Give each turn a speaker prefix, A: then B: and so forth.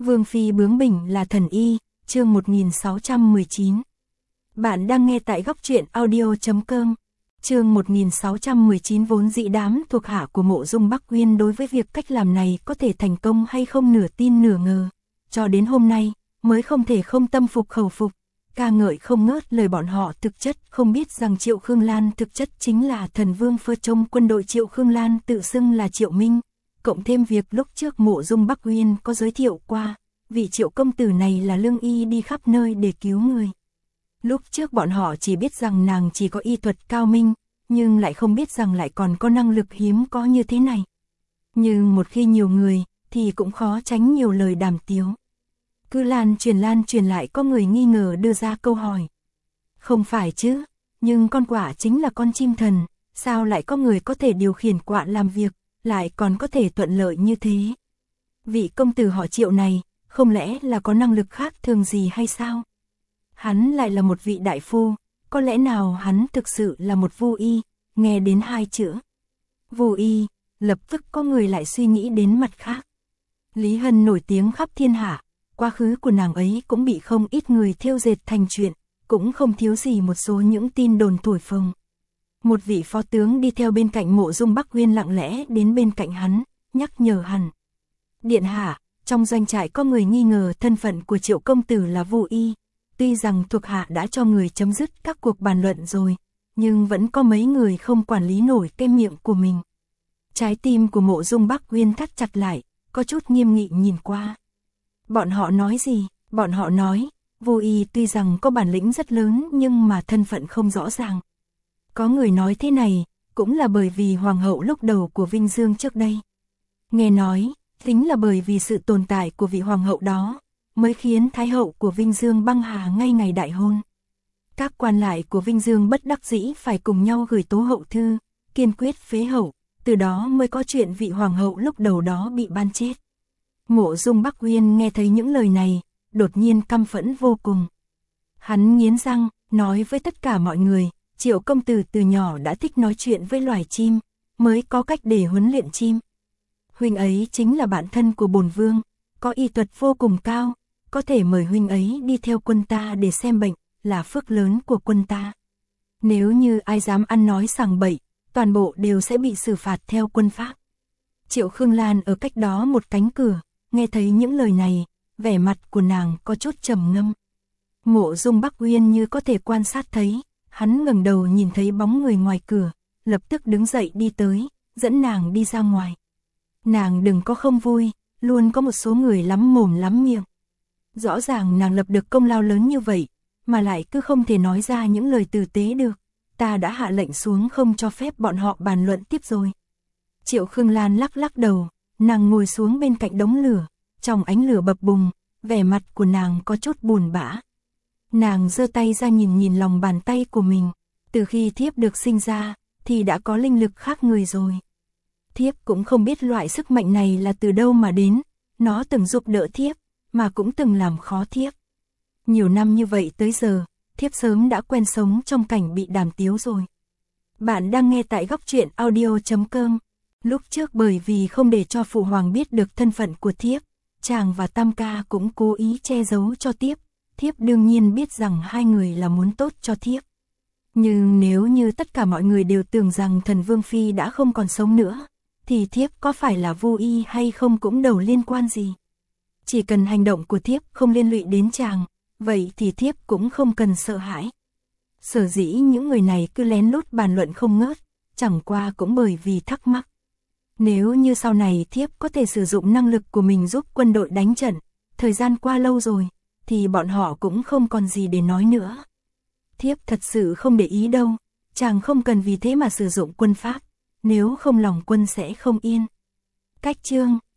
A: Vương phi bướng bỉnh là thần y, chương 1619. Bạn đang nghe tại góc truyện audio.com. Chương 1619 vốn dĩ đám thuộc hạ của Mộ Dung Bắc Uyên đối với việc cách làm này có thể thành công hay không nửa tin nửa ngờ. Cho đến hôm nay, mới không thể không tâm phục khẩu phục, ca ngợi không ngớt lời bọn họ thực chất không biết rằng Triệu Khương Lan thực chất chính là thần vương phơ trong quân đội. Triệu Khương Lan tự xưng là Triệu Minh, cộng thêm việc lúc trước Mộ Dung Bắc Uyên có giới thiệu qua, vị Triệu công tử này là lương y đi khắp nơi để cứu người. Lúc trước bọn họ chỉ biết rằng nàng chỉ có y thuật cao minh, nhưng lại không biết rằng lại còn có năng lực hiếm có như thế này. Nhưng một khi nhiều người, thì cũng khó tránh nhiều lời đàm tiếu. Cứ lan truyền lại, có người nghi ngờ đưa ra câu hỏi. Không phải chứ, nhưng con quạ chính là con chim thần, sao lại có người có thể điều khiển quạ làm việc, lại còn có thể thuận lợi như thế? Vị công tử họ Triệu này, không lẽ là có năng lực khác thường gì hay sao? Hắn lại là một vị đại phu, có lẽ nào hắn thực sự là một vu y? Nghe đến hai chữ vu y, lập tức có người lại suy nghĩ đến mặt khác. Lý Hân nổi tiếng khắp thiên hạ, quá khứ của nàng ấy cũng bị không ít người thêu dệt thành chuyện, cũng không thiếu gì một số những tin đồn thổi phồng. Một vị phó tướng đi theo bên cạnh Mộ Dung Bắc Uyên lặng lẽ đến bên cạnh hắn, nhắc nhở hắn. Điện hạ, trong doanh trại có người nghi ngờ thân phận của Triệu công tử là vu y. Tuy rằng thuộc hạ đã cho người chấm dứt các cuộc bàn luận rồi, nhưng vẫn có mấy người không quản lý nổi cái miệng của mình. Trái tim của Mộ Dung Bắc Uyên thắt chặt lại, có chút nghiêm nghị nhìn qua. Bọn họ nói gì? Bọn họ nói, vu y tuy rằng có bản lĩnh rất lớn nhưng mà thân phận không rõ ràng. Có người nói thế này, cũng là bởi vì hoàng hậu lúc đầu của Vinh Dương trước đây. Nghe nói, chính là bởi vì sự tồn tại của vị hoàng hậu đó, mới khiến thái hậu của Vinh Dương băng hà ngay ngày đại hôn. Các quan lại của Vinh Dương bất đắc dĩ phải cùng nhau gửi tố hậu thư, kiên quyết phế hậu, từ đó mới có chuyện vị hoàng hậu lúc đầu đó bị ban chết. Mộ Dung Bắc Uyên nghe thấy những lời này, đột nhiên căm phẫn vô cùng. Hắn nghiến răng, nói với tất cả mọi người, Triệu công tử từ nhỏ đã thích nói chuyện với loài chim, mới có cách để huấn luyện chim. Huynh ấy chính là bạn thân của bổn vương, có y thuật vô cùng cao, có thể mời huynh ấy đi theo quân ta để xem bệnh, là phước lớn của quân ta. Nếu như ai dám ăn nói sằng bậy, toàn bộ đều sẽ bị xử phạt theo quân pháp. Triệu Khương Lan ở cách đó một cánh cửa, nghe thấy những lời này, vẻ mặt của nàng có chút trầm ngâm. Mộ Dung Bắc Uyên như có thể quan sát thấy, hắn ngẩng đầu nhìn thấy bóng người ngoài cửa, lập tức đứng dậy đi tới, dẫn nàng đi ra ngoài. Nàng đừng có không vui, luôn có một số người lắm mồm lắm miệng. Rõ ràng nàng lập được công lao lớn như vậy, mà lại cứ không thể nói ra những lời tử tế được. Ta đã hạ lệnh xuống không cho phép bọn họ bàn luận tiếp rồi. Triệu Khương Lan lắc lắc đầu, nàng ngồi xuống bên cạnh đống lửa, trong ánh lửa bập bùng, vẻ mặt của nàng có chút buồn bã. Nàng giơ tay ra nhìn lòng bàn tay của mình, từ khi thiếp được sinh ra, thì đã có linh lực khác người rồi. Thiếp cũng không biết loại sức mạnh này là từ đâu mà đến, nó từng giúp đỡ thiếp, mà cũng từng làm khó thiếp. Nhiều năm như vậy tới giờ, thiếp sớm đã quen sống trong cảnh bị đàm tiếu rồi. Bạn đang nghe tại góc truyện audio.com. Lúc trước bởi vì không để cho phụ hoàng biết được thân phận của thiếp, chàng và Tam ca cũng cố ý che giấu cho thiếp. Thiếp đương nhiên biết rằng hai người là muốn tốt cho thiếp. Nhưng nếu như tất cả mọi người đều tưởng rằng thần Vương Phi đã không còn sống nữa, thì thiếp có phải là vô y hay không cũng đâu liên quan gì. Chỉ cần hành động của thiếp không liên lụy đến chàng, vậy thì thiếp cũng không cần sợ hãi. Sở dĩ những người này cứ lén lút bàn luận không ngớt, chẳng qua cũng bởi vì thắc mắc. Nếu như sau này thiếp có thể sử dụng năng lực của mình giúp quân đội đánh trận, thời gian qua lâu rồi, thì bọn họ cũng không còn gì để nói nữa. Thiếp thật sự không để ý đâu, chàng không cần vì thế mà sử dụng quân pháp, nếu không lòng quân sẽ không yên. Cách chương